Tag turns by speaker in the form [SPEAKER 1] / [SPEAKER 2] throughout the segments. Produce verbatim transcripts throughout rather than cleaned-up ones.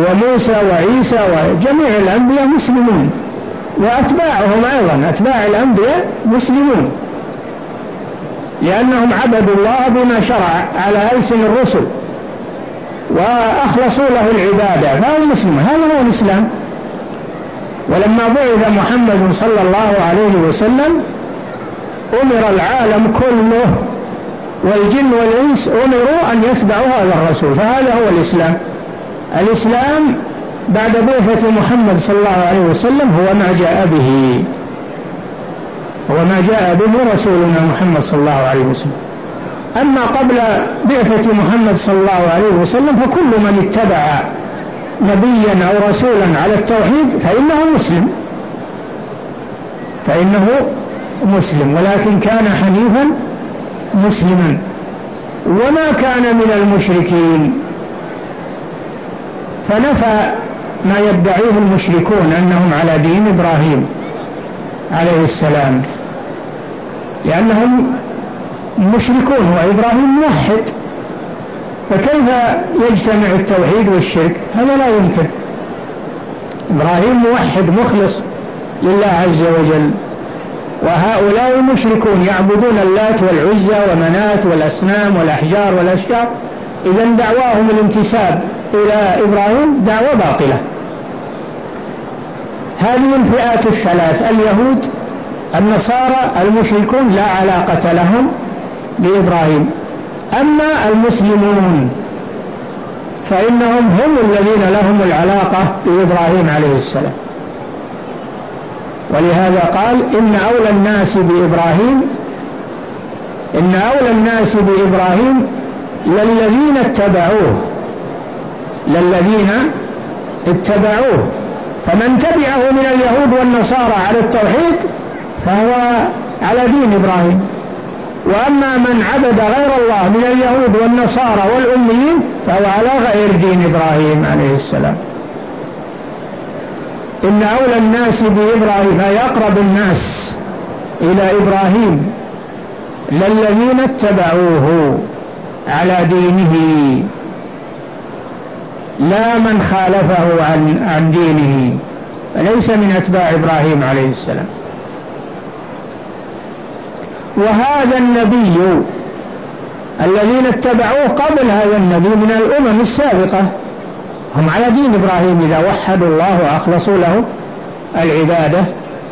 [SPEAKER 1] وموسى وعيسى وجميع الأنبياء مسلمون، وأتباعهم أيضا أتباع الأنبياء مسلمون، لأنهم عبدوا الله بما شرع على ألسن الرسل وأخلصوا له العبادة، فهم مسلمون. هذا هو الإسلام. ولما بعث محمد صلى الله عليه وسلم أمر العالم كله والجن والإنس أمروا أن يتبعوا هذا الرسول، فهذا هو الإسلام. الإسلام بعد بعثة محمد صلى الله عليه وسلم هو ما جاء به، هو ما جاء به رسولنا محمد صلى الله عليه وسلم. أما قبل بعثة محمد صلى الله عليه وسلم فكل من اتبع نبيا أو رسولا على التوحيد فإنه مسلم، فإنه مسلم، ولكن كان حنيفا مسلما وما كان من المشركين. فنفى ما يدعيه المشركون أنهم على دين إبراهيم عليه السلام، لأنهم مشركون وإبراهيم موحد، فكيف يجتمع التوحيد والشرك؟ هذا لا يمكن. إبراهيم موحد مخلص لله عز وجل، وهؤلاء مشركون يعبدون اللات والعزى ومنات والأصنام والأحجار والأشجار. إذن دعواهم الانتساب إلى إبراهيم دعوة باطلة. هذه الفئات الثلاث: اليهود، النصارى، المشركون لا علاقة لهم بإبراهيم. أما المسلمون فإنهم هم الذين لهم العلاقة بإبراهيم عليه السلام، ولهذا قال: إن أولى الناس بإبراهيم إن أولى الناس بإبراهيم للذين اتبعوه للذين اتبعوه فمن تبعه من اليهود والنصارى على التوحيد فهو على دين إبراهيم، وأما من عبد غير الله من اليهود والنصارى والأميين فهو على غير دين إبراهيم عليه السلام. إن أولى الناس بإبراهيم أي أقرب الناس إلى إبراهيم للذين اتبعوه على دينه، لا من خالفه عن, عن دينه، فليس من أتباع إبراهيم عليه السلام. وهذا النبي الذين اتبعوه قبل هذا النبي من الأمم السابقة هم على دين إبراهيم إذا وحدوا الله وأخلصوا له العبادة.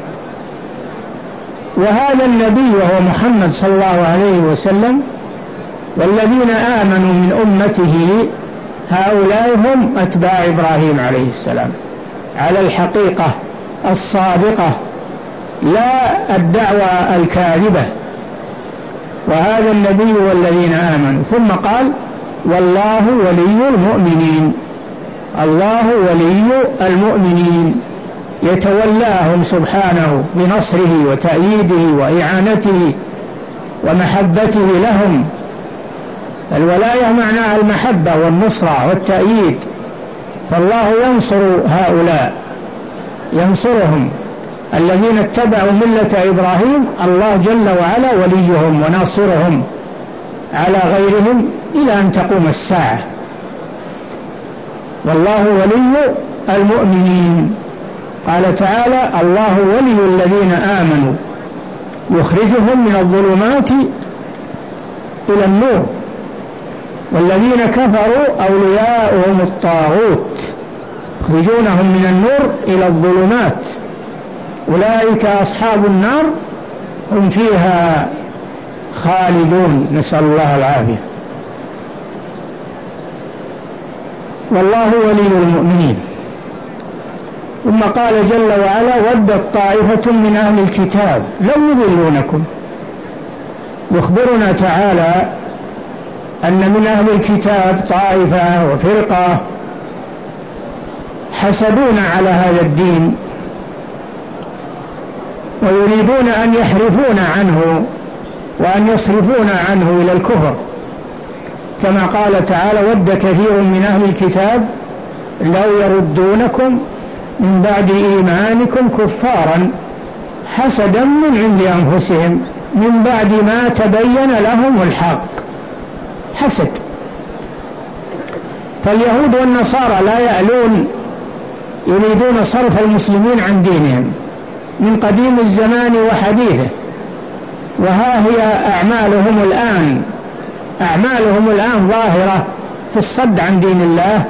[SPEAKER 1] وهذا النبي وهو محمد صلى الله عليه وسلم والذين آمنوا من أمته هؤلاء هم أتباع إبراهيم عليه السلام على الحقيقة الصادقة، لا الدعوة الكاذبة. وهذا النبي والذين آمنوا، ثم قال: والله ولي المؤمنين. الله ولي المؤمنين يتولاهم سبحانه بنصره وتأييده وإعانته ومحبته لهم. الولاية معناها المحبة والنصرة والتأييد، فالله ينصر هؤلاء، ينصرهم. الذين اتبعوا ملة إبراهيم الله جل وعلا وليهم وناصرهم على غيرهم إلى أن تقوم الساعة. والله ولي المؤمنين. قال تعالى: الله ولي الذين آمنوا يخرجهم من الظلمات إلى النور، والذين كفروا أولياؤهم الطاغوت يخرجونهم من النور إلى الظلمات، أولئك أصحاب النار هم فيها خالدون، نسأل الله العافية. والله ولي المؤمنين. ثم قال جل وعلا: ودت طائفة من أهل الكتاب لو يضلونكم. يخبرنا تعالى أن من أهل الكتاب طائفة وفرقة حسدون على هذا الدين ويريدون أن يحرفون عنه وأن يصرفون عنه إلى الكفر، كما قال تعالى: ود كثير من أهل الكتاب لو يردونكم من بعد إيمانكم كفارا حسدا من عند أنفسهم من بعد ما تبين لهم الحق. حسد. فاليهود والنصارى لا يألون، يريدون صرف المسلمين عن دينهم من قديم الزمان وحديثه، وها هي أعمالهم الآن أعمالهم الآن ظاهرة في الصد عن دين الله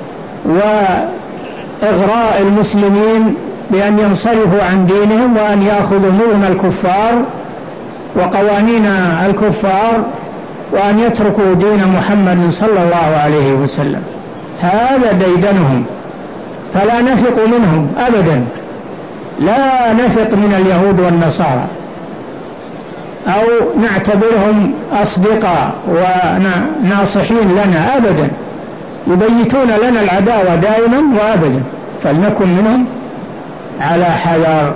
[SPEAKER 1] وإغراء المسلمين بأن ينصرفوا عن دينهم وأن يأخذوا نظم الكفار وقوانين الكفار وأن يتركوا دين محمد صلى الله عليه وسلم. هذا ديدنهم، فلا نثق منهم أبدا، لا نثق من اليهود والنصارى أو نعتبرهم أصدقاء وناصحين لنا أبدا، يبيتون لنا العداوة دائما وأبدا، فلنكن منهم على حذر.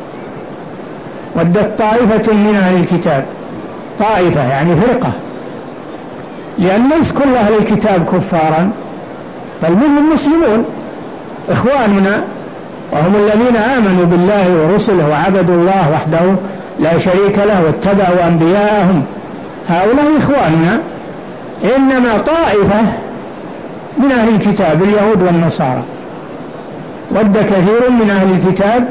[SPEAKER 1] ودت طائفة من أهل الكتاب، طائفة يعني فرقة، لأن ليس كل أهل الكتاب كفارا، بل منهم مسلمون إخواننا، وهم الذين آمنوا بالله ورسله وعبدوا الله وحده لا شريك له واتبعوا أنبياءهم، هؤلاء إخواننا. إنما طائفة من أهل الكتاب اليهود والنصارى، ود كثير من أهل الكتاب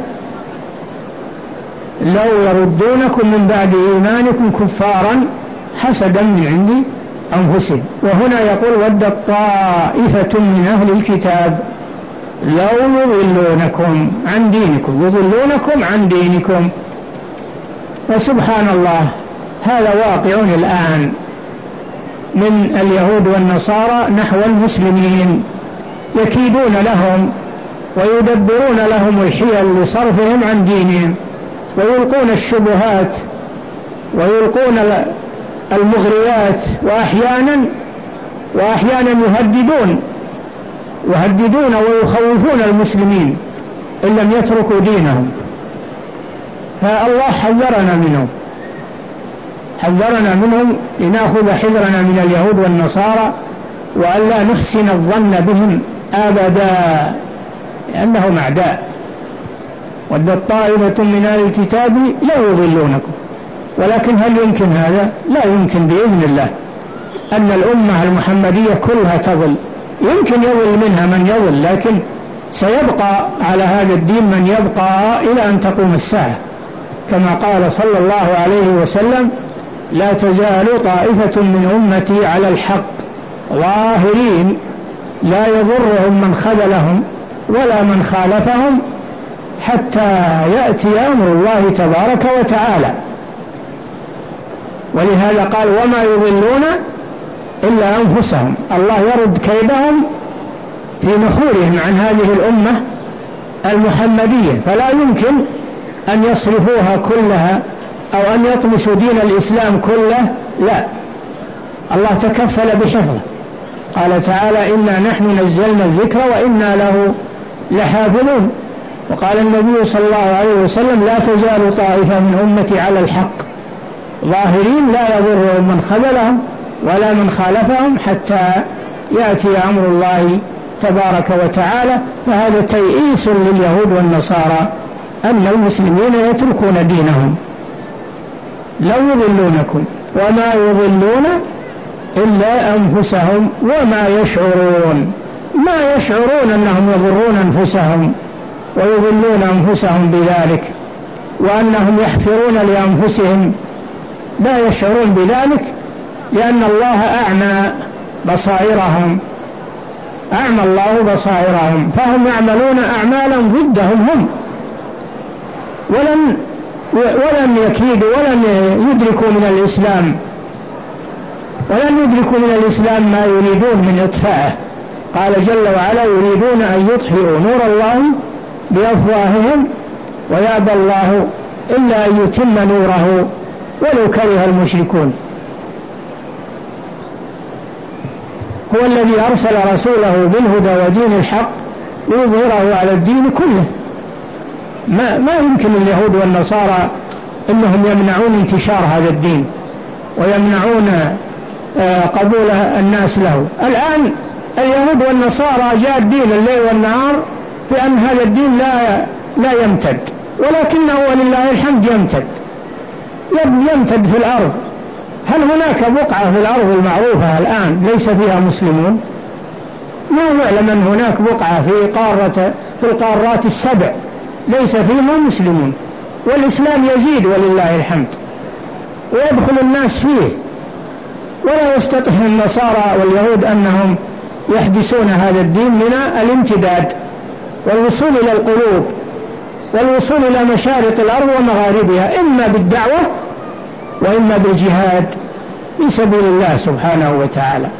[SPEAKER 1] لو يردونكم من بعد إيمانكم كفارا حسدا من عند أنفسهم. وهنا يقول ودت طائفة من أهل الكتاب لو يضلونكم عن دينكم، يضلونكم عن دينكم. وسبحان الله هذا واقع الآن من اليهود والنصارى نحو المسلمين، يكيدون لهم ويدبرون لهم الحيل لصرفهم عن دينهم، ويلقون الشبهات ويلقون المغريات، وأحيانا وأحيانا يهددون يهددون ويخوفون المسلمين إن لم يتركوا دينهم. فالله حذرنا منهم حذرنا منهم لنأخذ حذرنا من اليهود والنصارى، وألا نحسن الظن بهم أبدا، لأنهم أعداء. ودت طائفة من أهل الكتاب لا يضلونكم، ولكن هل يمكن هذا؟ لا يمكن بإذن الله أن الأمة المحمدية كلها تضل. يمكن يضل منها من يضل، لكن سيبقى على هذا الدين من يبقى إلى أن تقوم الساعة، كما قال صلى الله عليه وسلم: لا تزال طائفة من أمتي على الحق ظاهرين لا يضرهم من خذلهم ولا من خالفهم حتى يأتي أمر الله تبارك وتعالى. ولهذا قال: وما يضلون إلا أنفسهم. الله يرد كيدهم في نحورهم عن هذه الأمة المحمدية، فلا يمكن أن يصرفوها كلها أو أن يطمسوا دين الإسلام كله، لا، الله تكفل بحفظه. قال تعالى: إنا نحن نزلنا الذكر وإنا له لحافظون. وقال النبي صلى الله عليه وسلم: لا تزال طائفة من أمتي على الحق ظاهرين لا يضرهم من خذلهم ولا من خالفهم حتى يأتي أمر الله تبارك وتعالى. فهذا تيئيس لليهود والنصارى أن المسلمين يتركون دينهم. لو يضلونكم وما يضلون إلا أنفسهم وما يشعرون، ما يشعرون أنهم يضرون أنفسهم ويضلون أنفسهم بذلك، وأنهم يحفرون لأنفسهم، لا يشعرون بذلك، لأن الله أعمى بصائرهم أعمى الله بصائرهم فهم يعملون أعمالا ضدهم هم، ولم ولم يكيدوا ولم يدركوا من الإسلام ولم يدركوا من الإسلام ما يريدون من إطفائه. قال جل وعلا: يريدون أن يطفئوا نور الله بأفواههم ويأبى الله إلا أن يتم نوره ولو كره المشركون. هو الذي أرسل رسوله بالهدى ودين الحق ليظهره على الدين كله. ما, ما يمكن اليهود والنصارى أنهم يمنعون انتشار هذا الدين ويمنعون قبول الناس له. الآن اليهود والنصارى جاء الدين الليل والنهار في أن هذا الدين لا, لا يمتد، ولكنه ولله الحمد يمتد يمتد في الأرض. هل هناك بقعة في الأرض المعروفة الآن ليس فيها مسلمون؟ ما يعلم أن هناك بقعة في قارة في القارات السبع ليس فيها مسلمون، والإسلام يزيد ولله الحمد ويدخل الناس فيه، ولا يستطيع النصارى واليهود أنهم يحبسون هذا الدين من الامتداد والوصول إلى القلوب والوصول إلى مشارق الأرض ومغاربها، إما بالدعوة وإما بالجهاد في سبيل الله سبحانه وتعالى.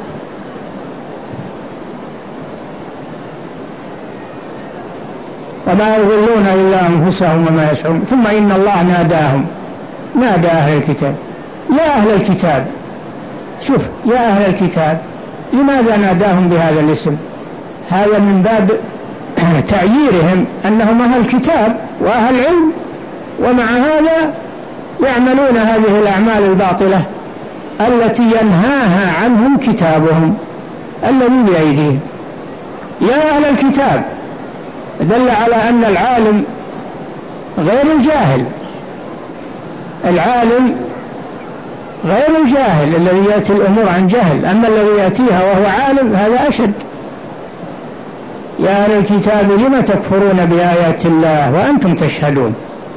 [SPEAKER 1] وما يضلون إلا أنفسهم وما يشعرون. ثم إن الله ناداهم، نادى أهل الكتاب يا أهل الكتاب. شوف يا أهل الكتاب، لماذا ناداهم بهذا الاسم؟ هذا من باب تعييرهم أنهم أهل الكتاب وأهل علم، ومع هذا يعملون هذه الأعمال الباطلة التي ينهاها عنهم كتابهم الذي بأيديهم. يا أهل الكتاب دل على أن العالم غير الجاهل، العالم غير الجاهل الذي يأتي الأمور عن جهل، أما الذي يأتيها وهو عالم هذا أشد. يا أهل الكتاب لم تكفرون بآيات الله وأنتم تشهدون؟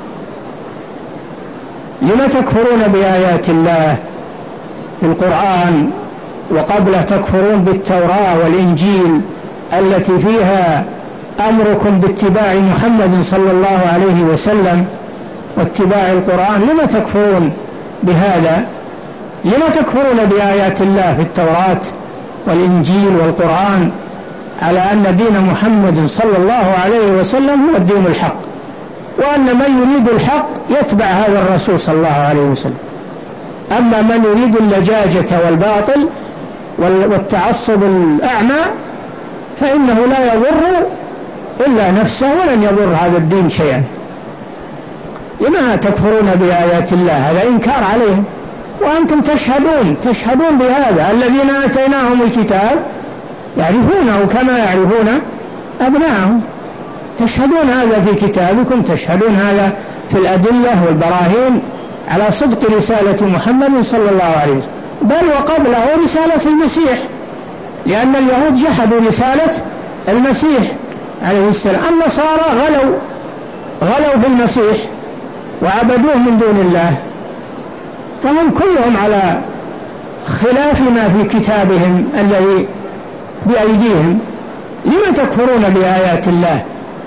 [SPEAKER 1] لم تكفرون بآيات الله في القرآن وقبله تكفرون بالتوراة والإنجيل التي فيها أمركم باتباع محمد صلى الله عليه وسلم واتباع القرآن؟ لم تكفرون بهذا؟ لم تكفرون بآيات الله في التوراة والإنجيل والقرآن على أن دين محمد صلى الله عليه وسلم هو الدين الحق، وأن من يريد الحق يتبع هذا الرسول صلى الله عليه وسلم؟ أما من يريد اللجاجة والباطل والتعصب الأعمى فإنه لا يضر إلا نفسه ولن يضر هذا الدين شيئا. لما تكفرون بآيات الله؟ هذا إنكار عليهم، وأنتم تشهدون تشهدون بهذا. الذين آتيناهم الكتاب يعرفونه كما يعرفون أبناءهم، تشهدون هذا في كتابكم، تشهدون هذا في الأدلة والبراهين على صدق رسالة محمد صلى الله عليه وسلم، بل وقبله رسالة المسيح، لأن اليهود جحدوا رسالة المسيح عليه السلام. النصارى غلوا غلوا في المسيح وعبدوه من دون الله، فهم كلهم على خلاف ما في كتابهم الذي بأيديهم. لم تكفرون بآيات الله؟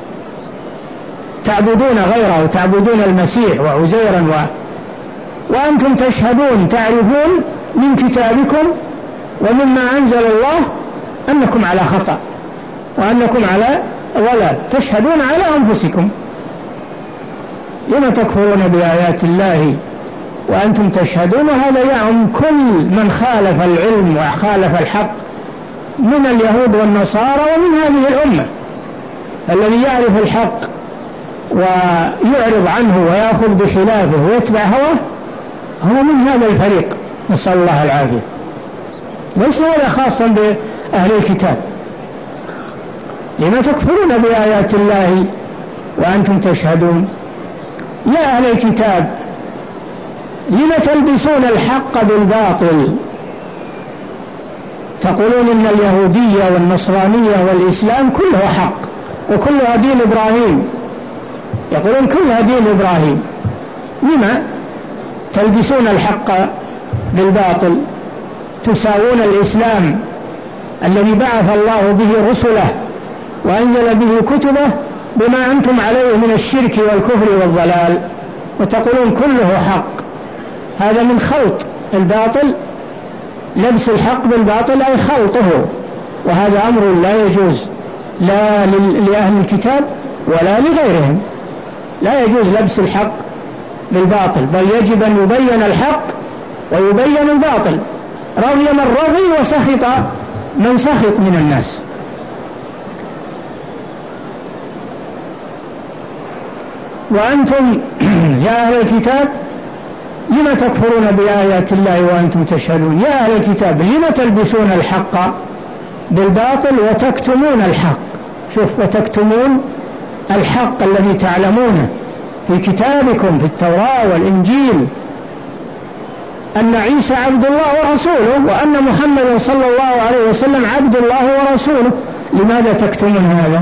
[SPEAKER 1] تعبدون غيره، تعبدون المسيح وعزيرا و... وأنتم تشهدون تعرفون من كتابكم ومما أنزل الله أنكم على خطأ وأنكم على ضلال، تشهدون على أنفسكم. لم تكفرون بآيات الله وأنتم تشهدون؟ وهذا يعم كل من خالف العلم وخالف الحق من اليهود والنصارى ومن هذه الأمة. الذي يعرف الحق ويعرض عنه ويأخذ بخلافه ويتبع هواه هو من هذا الفريق، نسأل الله العافية. ليس هذا خاصا بأهل الكتاب. لما تكفرون بآيات الله وأنتم تشهدون؟ يا أهل الكتاب لم تلبسون الحق بالباطل؟ تقولون إن اليهودية والنصرانية والإسلام كلها حق وكلها دين إبراهيم، يقولون كلها دين إبراهيم. لما تلبسون الحق بالباطل؟ تساوون الإسلام الذي بعث الله به رسله وأنزل به كتبه بما أنتم عليه من الشرك والكفر والضلال، وتقولون كله حق. هذا من خلط الباطل، لبس الحق بالباطل أي خلطه، وهذا أمر لا يجوز لا لأهل الكتاب ولا لغيرهم. لا يجوز لبس الحق بالباطل، بل يجب أن يبين الحق ويبين الباطل، رضي من رضي وسخط من سخط من الناس. وأنتم يا أهل الكتاب لم تكفرون بآيات الله وأنتم تشهدون؟ يا أهل الكتاب لم تلبسون الحق بالباطل وتكتمون الحق؟ شوف، وتكتمون الحق الذي تعلمونه في كتابكم في التوراة والإنجيل أن عيسى عبد الله ورسوله، وأن محمد صلى الله عليه وسلم عبد الله ورسوله، لماذا تكتمون هذا؟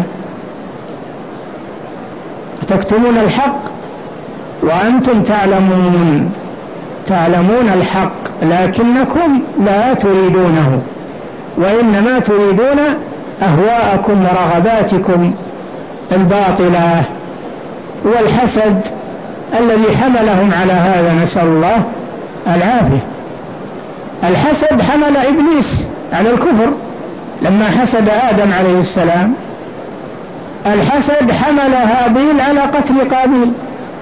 [SPEAKER 1] تكتمون الحق وأنتم تعلمون تعلمون الحق لكنكم لا تريدونه، وإنما تريدون أهواءكم ورغباتكم الباطلة والحسد الذي حملهم على هذا، نسأل الله العافية. الحسد حمل إبليس على الكفر لما حسد آدم عليه السلام، الحسد حمل هابيل على قتل قابيل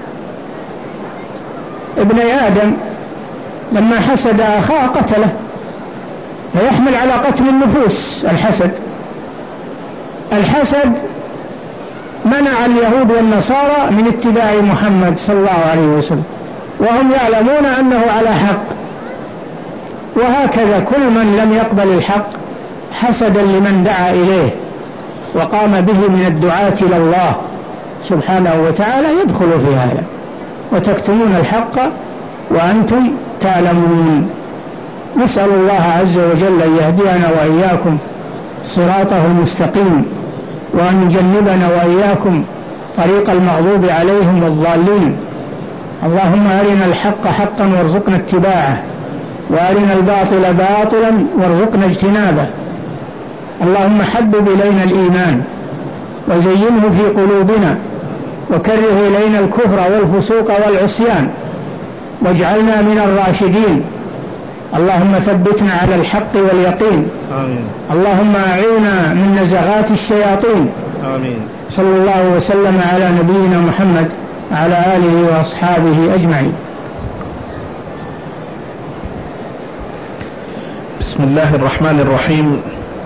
[SPEAKER 1] ابن آدم، لما حسد أخاه قتله، فيحمل على قتل النفوس الحسد. الحسد منع اليهود والنصارى من اتباع محمد صلى الله عليه وسلم، وهم يعلمون أنه على حق. وهكذا كل من لم يقبل الحق حسدا لمن دعا إليه وقام به من الدعاة إلى الله سبحانه وتعالى يدخل في هذا. وتكتمون الحق وأنتم تعلمون. نسأل الله عز وجل أن يهدينا وإياكم صراطه المستقيم، وأن يجنبنا وإياكم طريق المغضوب عليهم والضالين. اللهم أرنا الحق حقا وارزقنا اتباعه، وأرنا الباطل باطلا وارزقنا اجتنابه. اللهم حبب إلينا الإيمان وزينه في قلوبنا، وكره إلينا الكفر والفسوق والعصيان، واجعلنا من الراشدين. اللهم ثبتنا على الحق واليقين.
[SPEAKER 2] آمين.
[SPEAKER 1] اللهم أعينا من نزغات الشياطين.
[SPEAKER 2] آمين.
[SPEAKER 1] صلى الله وسلم على نبينا محمد وعلى آله وأصحابه أجمعين.
[SPEAKER 2] بسم الله الرحمن الرحيم.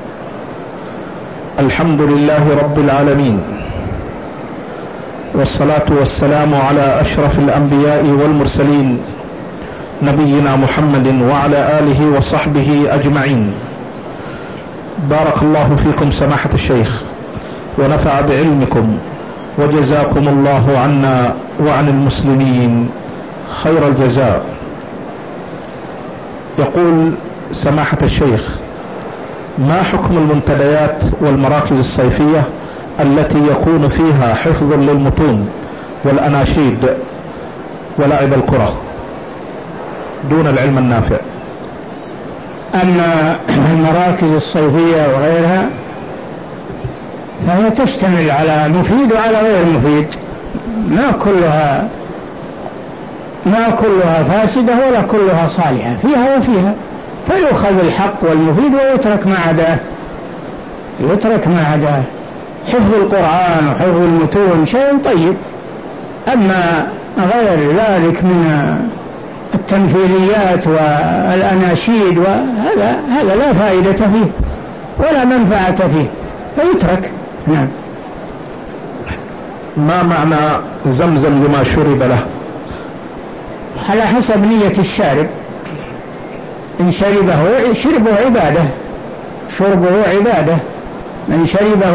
[SPEAKER 2] الحمد لله رب العالمين، والصلاة والسلام على أشرف الأنبياء والمرسلين نبينا محمد وعلى آله وصحبه أجمعين. بارك الله فيكم سماحة الشيخ، ونفع بعلمكم، وجزاكم الله عنا وعن المسلمين خير الجزاء. يقول سماحة الشيخ: ما حكم المنتديات والمراكز الصيفية التي يكون فيها حفظ للمتون والأناشيد ولعب الكرة دون العلم النافع؟
[SPEAKER 1] أما المراكز الصيفية وغيرها فهي تشتمل على مفيد وعلى غير مفيد، ما كلها ما كلها فاسدة ولا كلها صالحة، فيها وفيها، فيؤخذ الحق والمفيد ويترك ما عداه يترك ما عداه. حفظ القرآن وحفظ المتون شيء طيب، أما غير ذلك من التمثيليات والأناشيد وهذا هذا لا فائدة فيه ولا منفعة فيه، فيترك. نعم.
[SPEAKER 2] ما معنى زمزم لما شرب له؟
[SPEAKER 1] على حسب نية الشارب، إن شربه شربه عبادة، شربه عبادة. من شربه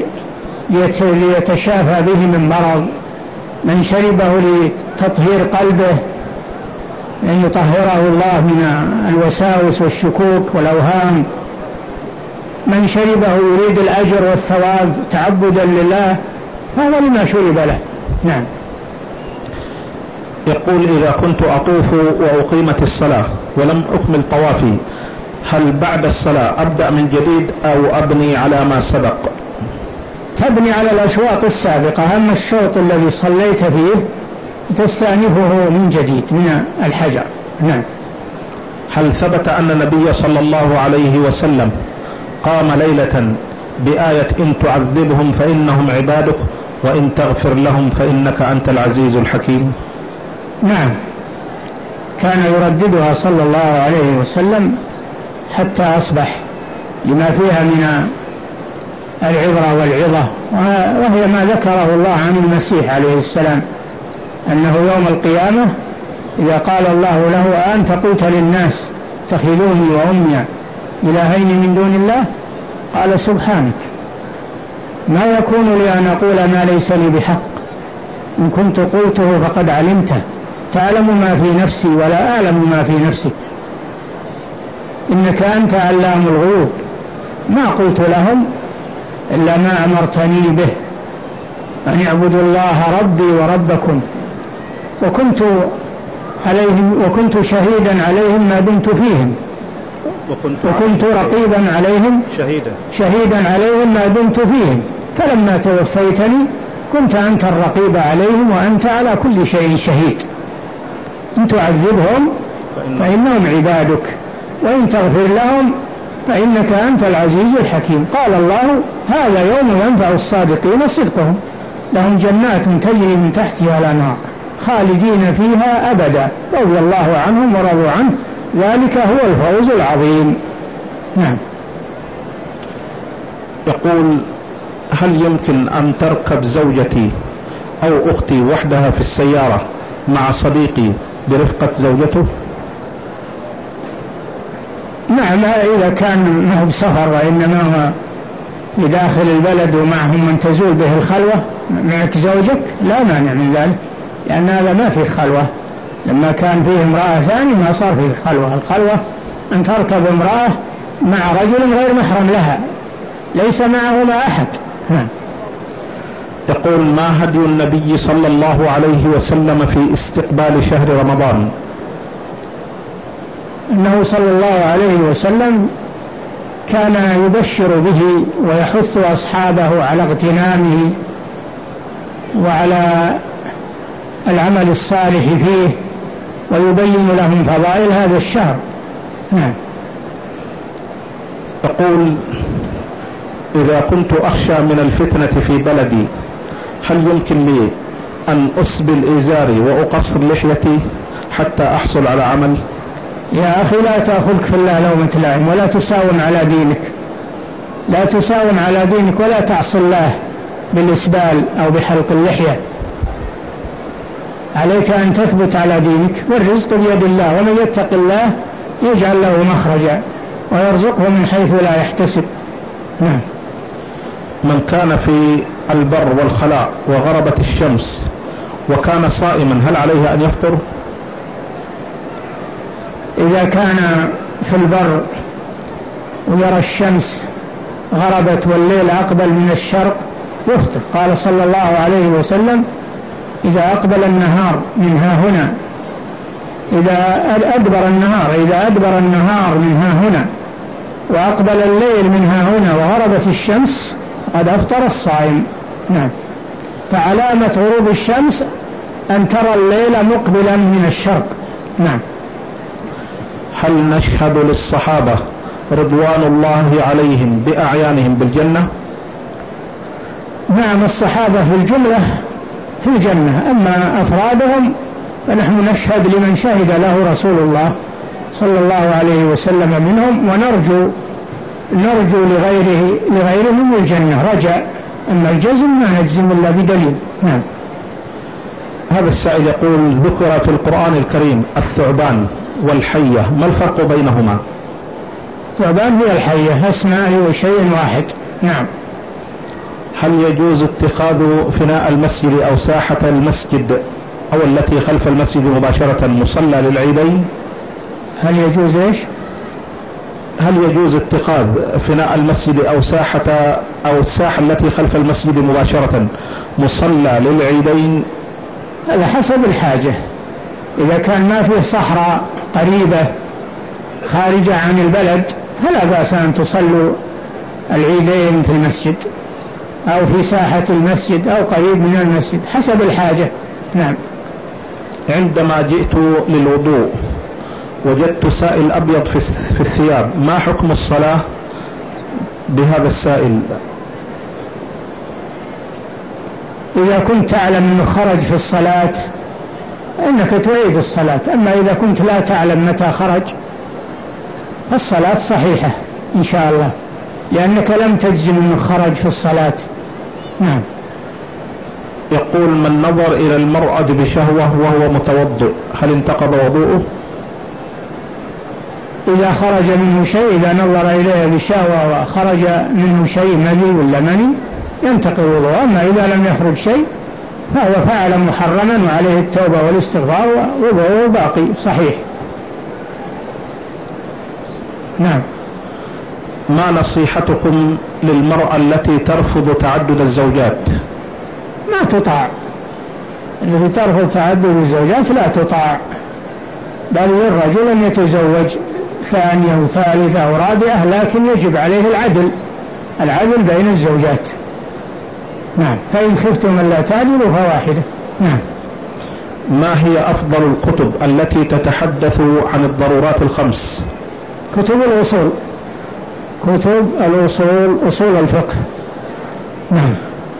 [SPEAKER 1] ليتشافى به من مرض، من شربه لتطهير قلبه أن يطهره الله من الوساوس والشكوك والأوهام، من شربه يريد الأجر والثواب تعبدا لله، فهو لما شرب له. نعم.
[SPEAKER 2] يقول: إذا كنت أطوف وأقيمت الصلاة ولم أكمل طوافي، هل بعد الصلاة أبدأ من جديد أو أبني على ما سبق؟
[SPEAKER 1] تبني على الأشواط السابقة، أما الشوط الذي صليت فيه تستأنفه من جديد من الحجر. نعم.
[SPEAKER 2] هل ثبت أن النبي صلى الله عليه وسلم قام ليلة بآية: إن تعذبهم فإنهم عبادك وإن تغفر لهم فإنك أنت العزيز الحكيم؟
[SPEAKER 1] نعم، كان يرددها صلى الله عليه وسلم حتى أصبح، لما فيها من العبرة والعظة، وهي ما ذكره الله عن المسيح عليه السلام، أنه يوم القيامة إذا قال الله له: أنت قلت للناس اتخذوني وأمي إلهين من دون الله، قال: سبحانك، ما يكون لي أن أقول ما ليس لي بحق، إن كنت قلته فقد علمته، تعلم ما في نفسي ولا أعلم ما في نفسك، إنك أنت علام الغيوب. ما قلت لهم إلا ما أمرتني به أن اعبدوا الله ربي وربكم وكنت عليهم وكنت شهيدا عليهم ما دمت فيهم وكنت, وكنت رقيبا عليهم
[SPEAKER 2] شهيدا
[SPEAKER 1] شهيدا عليهم ما دمت فيهم فلما توفيتني كنت أنت الرقيب عليهم وأنت على كل شيء شهيد. إن تعذبهم فإنهم عبادك وإن تغفر لهم فإنك أنت العزيز الحكيم. قال الله هذا يوم ينفع الصادقين صدقهم لهم جنات تجري من تحتها الأنهار خالدين فيها أبدا رضي الله عنهم ورضوا عنه ذلك هو الفوز العظيم. نعم.
[SPEAKER 2] يقول هل يمكن أن تركب زوجتي أو أختي وحدها في السيارة مع صديقي برفقة زوجته؟
[SPEAKER 1] نعم إذا كان ما هو بسفر وإنما هو في داخل البلد ومعهم من تزول به الخلوة معك زوجك لا مانع من ذلك لأن هذا ما فيه خلوة. لما كان فيه امرأة ثانية ما صار فيه خلوة. الخلوة أن تركب امرأة مع رجل غير محرم لها ليس معهما أحد.
[SPEAKER 2] يقول ما هدي النبي صلى الله عليه وسلم في استقبال شهر رمضان؟
[SPEAKER 1] إنه صلى الله عليه وسلم كان يبشر به ويحث أصحابه على اغتنامه وعلى العمل الصالح فيه ويبين لهم فضائل هذا الشهر. نعم.
[SPEAKER 2] يقول إذا كنت أخشى من الفتنة في بلدي هل يمكن لي أن أسبل إزاري وأقصر لحيتي حتى أحصل على عمل؟
[SPEAKER 1] يا أخي لا تأخذك في الله لومة لائم ولا تساوم على دينك لا تساوم على دينك ولا تعصي الله بالإسبال أو بحلق اللحية. عليك أن تثبت على دينك والرزق بيد الله ومن يتق الله يجعل له مخرجا ويرزقه من حيث لا يحتسب. نعم.
[SPEAKER 2] من كان في البر والخلاء وغربت الشمس وكان صائما هل عليه أن يفطر؟
[SPEAKER 1] إذا كان في البر ويرى الشمس غربت والليل أقبل من الشرق يفطر. قال صلى الله عليه وسلم إذا أقبل النهار من ها هنا إذا أدبر النهار إذا أدبر النهار من ها هنا وأقبل الليل من ها هنا وغربت الشمس قد أفطر الصائم. نعم. فعلامة غروب الشمس أن ترى الليل مقبلا من الشرق. نعم.
[SPEAKER 2] هل نشهد للصحابة رضوان الله عليهم بأعيانهم بالجنة؟
[SPEAKER 1] نعم الصحابة في الجملة في الجنة أما أفرادهم فنحن نشهد لمن شهد له رسول الله صلى الله عليه وسلم منهم ونرجو نرجو لغيره لغيرهم الجنة رجاء. أما الجزم ما نجزم إلا بدليل. نعم.
[SPEAKER 2] هذا السائل يقول ذكر في القرآن الكريم الثعبان والحية ما الفرق بينهما؟
[SPEAKER 1] الثعبان هي الحية اسمها شيء واحد. نعم.
[SPEAKER 2] هل يجوز اتخاذ فناء المسجد أو ساحة المسجد أو التي خلف المسجد مباشرة مصلى للعيدين؟
[SPEAKER 1] هل يجوز إيش؟
[SPEAKER 2] هل يجوز اتخاذ فناء المسجد أو ساحة أو الساحة التي خلف المسجد مباشرة مصلى للعيدين؟
[SPEAKER 1] هذا حسب الحاجة. إذا كان ما فيه صحراء قريبة خارجة عن البلد فلا بأس أن تصلوا العيدين في المسجد أو في ساحة المسجد أو قريب من المسجد حسب الحاجة. نعم.
[SPEAKER 2] عندما جئت للوضوء وجدت سائل أبيض في الثياب ما حكم الصلاة بهذا السائل؟
[SPEAKER 1] إذا كنت تعلم أنه خرج في الصلاة إنك تعيد الصلاة. أما إذا كنت لا تعلم متى خرج فالصلاة صحيحة إن شاء الله لأنك لم تجزم أنه خرج في الصلاة. نعم.
[SPEAKER 2] يقول من نظر إلى المرأة بشهوة وهو متوضئ هل انتقض وضوءه؟
[SPEAKER 1] إذا خرج منه شيء إذا نظر إليه بشهوة وخرج منه شيء مذي ولا مني ينتقض وضوءه. أما إذا لم يخرج شيء فهو فعل محرما وعليه التوبة والاستغفار ووضوءه باقي صحيح. نعم.
[SPEAKER 2] ما نصيحتكم للمرأة التي ترفض تعدد الزوجات؟
[SPEAKER 1] ما تطاع، التي ترفض تعدد الزوجات لا تطاع، بل للرجل أن يتزوج ثانية وثالثة ورابعة، لكن يجب عليه العدل العدل بين الزوجات. نعم. فإن خفتم ألا تعدلوا فواحدة. نعم.
[SPEAKER 2] ما هي أفضل الكتب التي تتحدث عن الضرورات الخمس؟
[SPEAKER 1] كتب الأصول، كتب الأصول، أصول الفقه. نعم.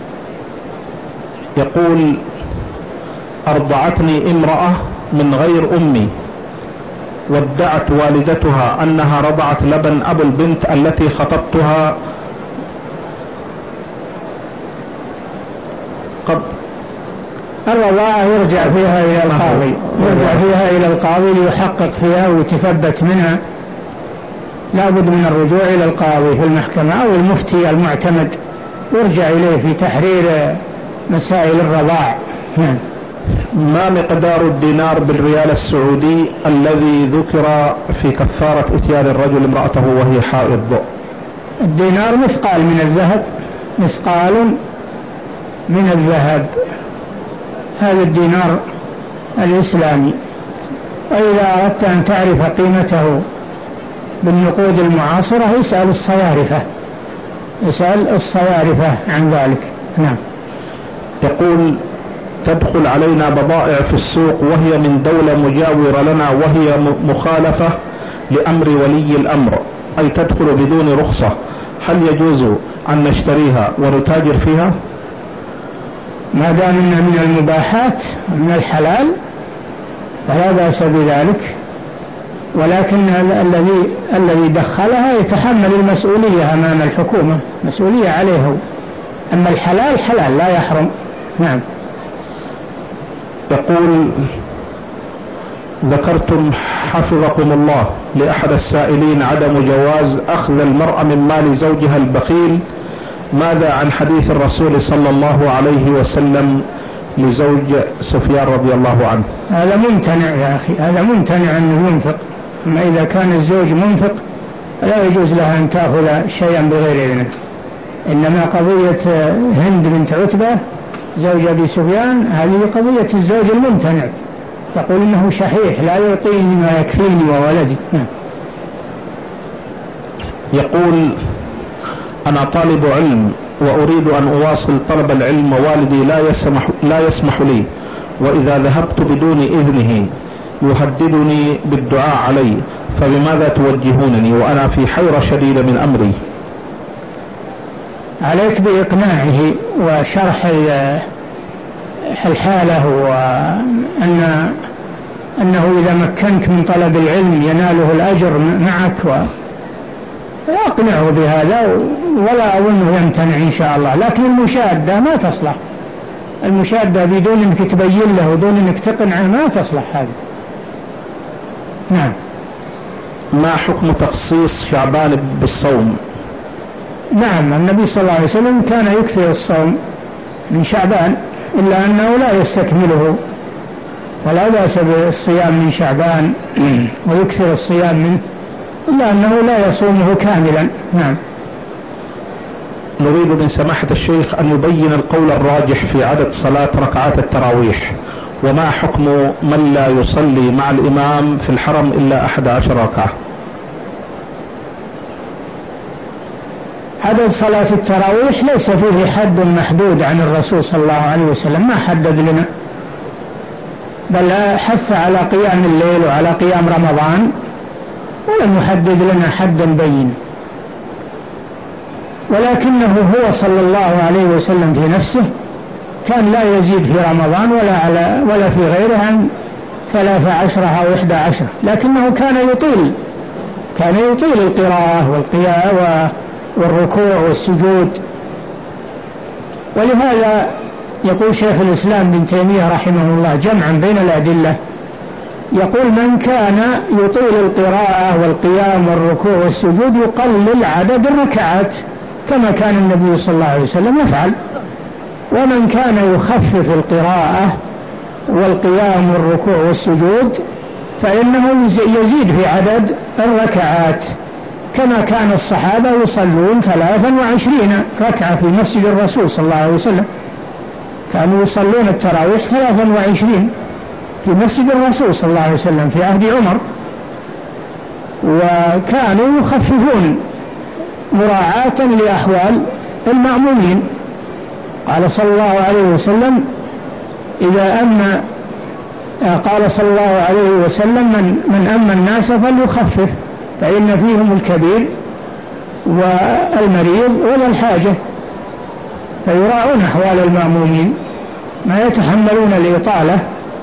[SPEAKER 2] يقول: أرضعتني امرأة من غير أمي، وادعت والدتها أنها رضعت لبن أبو البنت التي خطبتها قبل.
[SPEAKER 1] الرضاعة يرجع فيها إلى القاضي، يرجع فيها إلى القاضي ليحقق فيها ويتثبت منها، لا بد من الرجوع إلى القاضي في المحكمة أو المفتي المعتمد، يرجع إليه في تحرير مسائل الرضاع. نعم.
[SPEAKER 2] ما مقدار الدينار بالريال السعودي الذي ذكر في كفارة إتيان الرجل امرأته وهي حائض؟
[SPEAKER 1] الدينار مثقال من الذهب، مثقال من الذهب، هذا الدينار الإسلامي. وإذا أردت أن تعرف قيمته بالنقود المعاصرة اسأل الصيارفة، اسأل الصيارفة عن ذلك. نعم.
[SPEAKER 2] يقول: تدخل علينا بضائع في السوق وهي من دولة مجاورة لنا وهي مخالفة لأمر ولي الأمر، أي تدخل بدون رخصة، هل يجوز أن نشتريها ونتاجر فيها؟
[SPEAKER 1] ما دام إنها من المباحات من الحلال فلا بأس بذلك، ولكن الذي الذي دخلها يتحمل المسؤولية أمام الحكومة، مسؤولية عليه. أما الحلال حلال لا يحرم. نعم.
[SPEAKER 2] يقول: ذكرتم حفظكم الله لأحد السائلين عدم جواز أخذ المرأة من مال زوجها البخيل، ماذا عن حديث الرسول صلى الله عليه وسلم لزوج سفيان رضي الله عنه؟
[SPEAKER 1] هذا ممتنع يا أخي، هذا ممتنع أنه ينفق. أما إذا كان الزوج منفق لا يجوز لها أن تأخذ شيئا بغير إذنه. إنما قضية هند بنت عتبة زوج أبي سفيان هذه قضية الزوج الممتنع، تقول إنه شحيح لا يعطيني ما يكفيني وولدي.
[SPEAKER 2] يقول: أنا طالب علم وأريد أن أواصل طلب العلم ووالدي لا يسمح, لا يسمح لي، وإذا ذهبت بدون إذنه يهددني بالدعاء علي، فبماذا توجهونني وأنا في حيرة شديدة من أمري؟
[SPEAKER 1] عليك بإقناعه وشرح الحالة، وأن أنه إذا مكنك من طلب العلم يناله الأجر معك، وأقنعه بهذا، ولا أظنه يمتنع إن شاء الله. لكن المشادة ما تصلح، المشادة بدون أنك تبين له ودون أنك تقنعه ما تصلح هذا. نعم.
[SPEAKER 2] ما حكم تخصيص شعبان بالصوم؟
[SPEAKER 1] نعم، النبي صلى الله عليه وسلم كان يكثر الصوم من شعبان، إلا أنه لا يستكمله، ولا بأس بالصيام من شعبان ويكثر الصيام منه، إلا أنه لا يصومه كاملا. نعم.
[SPEAKER 2] نريد من سماحة الشيخ أن يبين القول الراجح في عدد صلاة ركعات التراويح، وما حكم من لا يصلي مع الإمام في الحرم إلا أحد عشر ركعة؟
[SPEAKER 1] عدد صلاة التراويح ليس فيه حد محدود عن الرسول صلى الله عليه وسلم، ما حدد لنا، بل حث على قيام الليل وعلى قيام رمضان، ولم يحدد لنا حدا بين. ولكنه هو صلى الله عليه وسلم في نفسه كان لا يزيد في رمضان ولا على ولا في غيره عن ثلاث عشرة أو إحدى عشر، لكنه كان يطيل كان يطيل القراءة والقيام والركوع والسجود. ولهذا يقول شيخ الإسلام ابن تيمية رحمه الله جمعا بين الأدلة، يقول: من كان يطيل القراءة والقيام والركوع والسجود يقلل عدد الركعات كما كان النبي صلى الله عليه وسلم يفعل، ومن كان يخفف القراءة والقيام والركوع والسجود فإنه يزيد في عدد الركعات. كما كان الصحابة يصلون ثلاثا وعشرين ركعة في مسجد الرسول صلى الله عليه وسلم، كانوا يصلون التراويح ثلاثا وعشرين في مسجد الرسول صلى الله عليه وسلم في عهد عمر، وكانوا يخففون مراعاة لأحوال المأمومين. قال صلى الله عليه وسلم إذا أما قال صلى الله عليه وسلم من, من أما الناس فليخفف فإن فيهم الكبير والمريض ولا الحاجة، فيراعون أحوال المأمومين ما يتحملون الإطالة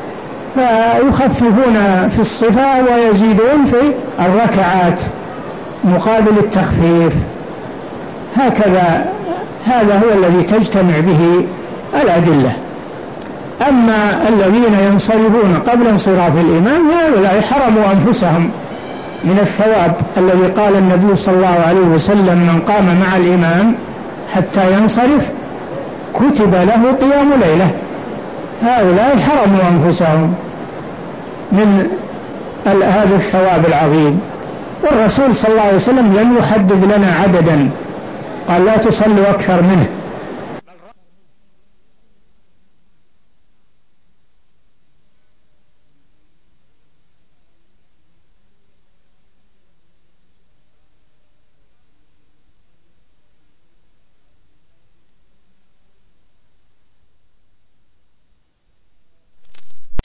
[SPEAKER 1] فيخففون في الصفة ويزيدون في الركعات مقابل التخفيف. هكذا هذا هو الذي تجتمع به الأدلة. أما الذين ينصرفون قبل انصراف الإمام هؤلاء حرموا أنفسهم من الثواب الذي قال النبي صلى الله عليه وسلم من قام مع الإمام حتى ينصرف كتب له قيام ليلة. هؤلاء حرموا أنفسهم من هذا الثواب العظيم، والرسول صلى الله عليه وسلم لم يحدد لنا عددا، قال لا تصلوا أكثر منه،